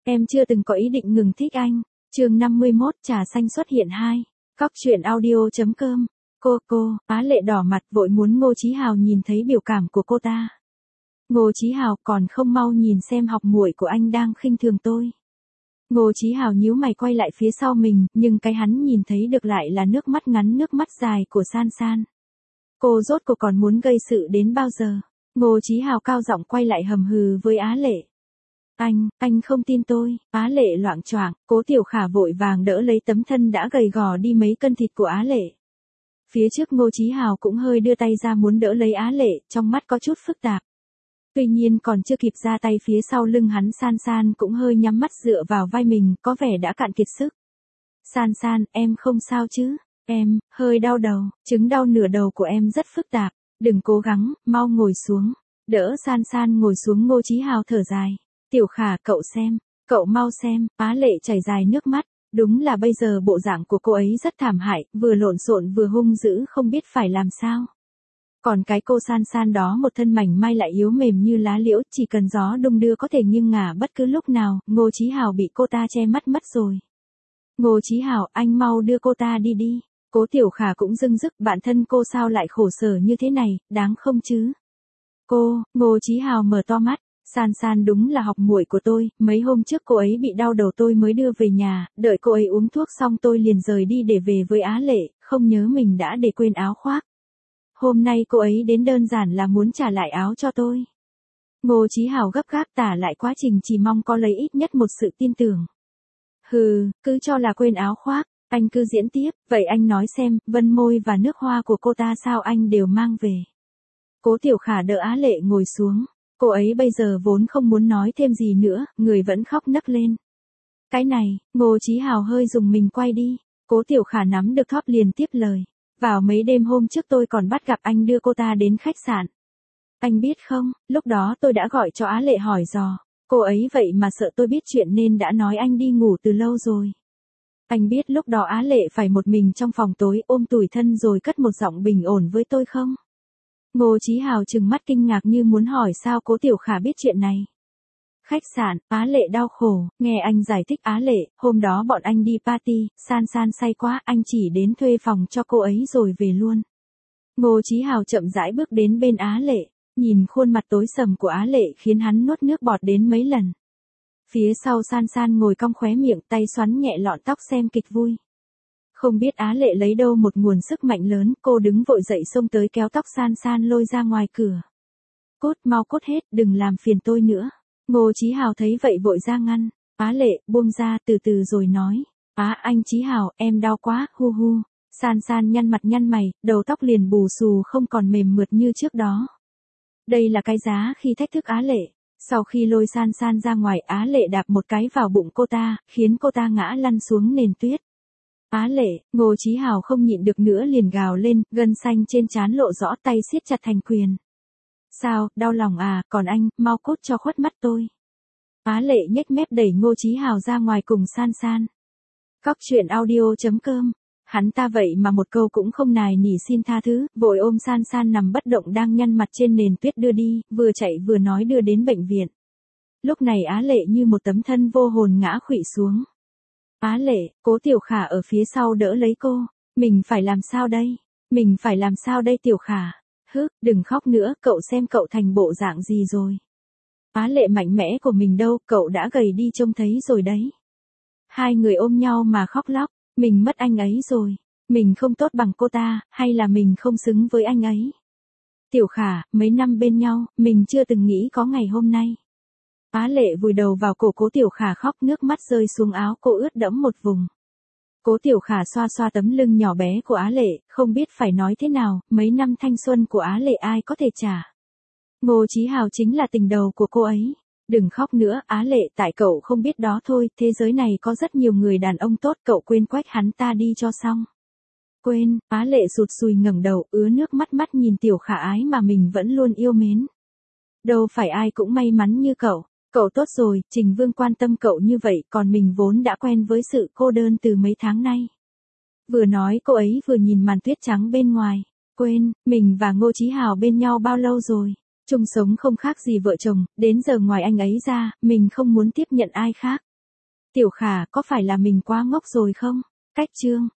Em chưa từng có ý định ngừng thích anh. Chương 51 trà xanh xuất hiện 2. Cóc truyện audio.com. Cô, Á Lệ đỏ mặt vội muốn Ngô Chí Hào nhìn thấy biểu cảm của cô ta. Ngô Chí Hào còn không mau nhìn xem học muội của anh đang khinh thường tôi. Ngô Chí Hào nhíu mày quay lại phía sau mình, nhưng cái hắn nhìn thấy được lại là nước mắt ngắn nước mắt dài của San San. Cô rốt cuộc còn muốn gây sự đến bao giờ? Ngô Chí Hào cao giọng quay lại hầm hừ với Á Lệ. Anh không tin tôi. Á Lệ loạng choạng, Cố Tiểu Khả vội vàng đỡ lấy tấm thân đã gầy gò đi mấy cân thịt của Á Lệ. Phía trước Ngô Chí Hào cũng hơi đưa tay ra muốn đỡ lấy Á Lệ, trong mắt có chút phức tạp. Tuy nhiên còn chưa kịp ra tay phía sau lưng hắn San San cũng hơi nhắm mắt dựa vào vai mình, có vẻ đã cạn kiệt sức. San San, em không sao chứ? Em, hơi đau đầu, chứng đau nửa đầu của em rất phức tạp, đừng cố gắng, mau ngồi xuống. Đỡ San San ngồi xuống Ngô Chí Hào thở dài. Tiểu Khả, cậu mau xem, Á Lệ chảy dài nước mắt, đúng là bây giờ bộ dạng của cô ấy rất thảm hại, vừa lộn xộn vừa hung dữ không biết phải làm sao. Còn cái cô San San đó một thân mảnh mai lại yếu mềm như lá liễu, chỉ cần gió đung đưa có thể nghiêng ngả bất cứ lúc nào. Ngô Chí Hào bị cô ta che mắt mất rồi. Ngô Chí Hào, anh mau đưa cô ta đi. Cố Tiểu Khả cũng dưng dứt, bản thân cô sao lại khổ sở như thế này, đáng không chứ? Ngô Chí Hào mở to mắt. San San đúng là học muội của tôi, mấy hôm trước cô ấy bị đau đầu tôi mới đưa về nhà, đợi cô ấy uống thuốc xong tôi liền rời đi để về với Á Lệ, không nhớ mình đã để quên áo khoác. Hôm nay cô ấy đến đơn giản là muốn trả lại áo cho tôi. Ngô Chí Hào gấp gáp tả lại quá trình, chỉ mong có lấy ít nhất một sự tin tưởng. Cứ cho là quên áo khoác, anh cứ diễn tiếp, vậy anh nói xem, vân môi và nước hoa của cô ta sao anh đều mang về. Cố Tiểu Khả đỡ Á Lệ ngồi xuống. Cô ấy bây giờ vốn không muốn nói thêm gì nữa, người vẫn khóc nấc lên. Cái này, Ngô Chí Hào hơi dùng mình quay đi. Cố Tiểu Khả nắm được thóp liền tiếp lời. Vào mấy đêm hôm trước tôi còn bắt gặp anh đưa cô ta đến khách sạn. Anh biết không, lúc đó tôi đã gọi cho Á Lệ hỏi dò. Cô ấy vậy mà sợ tôi biết chuyện nên đã nói anh đi ngủ từ lâu rồi. Anh biết lúc đó Á Lệ phải một mình trong phòng tối ôm tủi thân rồi cất một giọng bình ổn với tôi không? Ngô Chí Hào trừng mắt kinh ngạc như muốn hỏi sao Cố Tiểu Khả biết chuyện này. Khách sạn, Á Lệ đau khổ, nghe anh giải thích. Á Lệ, hôm đó bọn anh đi party, San San say quá, anh chỉ đến thuê phòng cho cô ấy rồi về luôn. Ngô Chí Hào chậm rãi bước đến bên Á Lệ, nhìn khuôn mặt tối sầm của Á Lệ khiến hắn nuốt nước bọt đến mấy lần. Phía sau San San ngồi cong khóe miệng, tay xoắn nhẹ lọn tóc xem kịch vui. Không biết Á Lệ lấy đâu một nguồn sức mạnh lớn, cô đứng vội dậy xông tới kéo tóc San San lôi ra ngoài cửa. Mau cút hết, đừng làm phiền tôi nữa. Ngô Chí Hào thấy vậy vội ra ngăn. Á Lệ, buông ra, từ từ rồi nói. Anh Chí Hào, em đau quá, hu. San San nhăn mặt nhăn mày, đầu tóc liền bù xù không còn mềm mượt như trước đó. Đây là cái giá khi thách thức Á Lệ. Sau khi lôi San San ra ngoài, Á Lệ đạp một cái vào bụng cô ta, khiến cô ta ngã lăn xuống nền tuyết. Á Lệ, Ngô Chí Hào không nhịn được nữa liền gào lên, gân xanh trên trán lộ rõ, tay siết chặt thành quyền. Sao, đau lòng à, còn anh, mau cút cho khuất mắt tôi. Á Lệ nhếch mép đẩy Ngô Chí Hào ra ngoài cùng San San. Cóc truyện audio.com. Hắn ta vậy mà một câu cũng không nài nỉ xin tha thứ, vội ôm San San nằm bất động đang nhăn mặt trên nền tuyết đưa đi, vừa chạy vừa nói đưa đến bệnh viện. Lúc này Á Lệ như một tấm thân vô hồn ngã khuỵu xuống. Á Lệ, Cố Tiểu Khả ở phía sau đỡ lấy cô. Mình phải làm sao đây Tiểu Khả? Đừng khóc nữa, cậu xem cậu thành bộ dạng gì rồi. Á Lệ mạnh mẽ của mình đâu, cậu đã gầy đi trông thấy rồi đấy. Hai người ôm nhau mà khóc lóc, mình mất anh ấy rồi. Mình không tốt bằng cô ta, hay là mình không xứng với anh ấy? Tiểu Khả, mấy năm bên nhau, mình chưa từng nghĩ có ngày hôm nay. Á Lệ vùi đầu vào cổ Cố Tiểu Khả khóc, nước mắt rơi xuống áo cô ướt đẫm một vùng. Cố Tiểu Khả xoa xoa tấm lưng nhỏ bé của Á Lệ, không biết phải nói thế nào, mấy năm thanh xuân của Á Lệ ai có thể trả. Ngô Chí Hào chính là tình đầu của cô ấy. Đừng khóc nữa, Á Lệ, tại cậu không biết đó thôi, thế giới này có rất nhiều người đàn ông tốt, cậu quên quách hắn ta đi cho xong. Quên, Á Lệ sụt sùi ngẩng đầu, ứa nước mắt nhìn Tiểu Khả ái mà mình vẫn luôn yêu mến. Đâu phải ai cũng may mắn như cậu. Cậu tốt rồi, Trình Vương quan tâm cậu như vậy, còn mình vốn đã quen với sự cô đơn từ mấy tháng nay. Vừa nói cô ấy vừa nhìn màn tuyết trắng bên ngoài. Quên, mình và Ngô Chí Hào bên nhau bao lâu rồi? Chung sống không khác gì vợ chồng, đến giờ ngoài anh ấy ra, mình không muốn tiếp nhận ai khác. Tiểu Khả, có phải là mình quá ngốc rồi không? Cách chương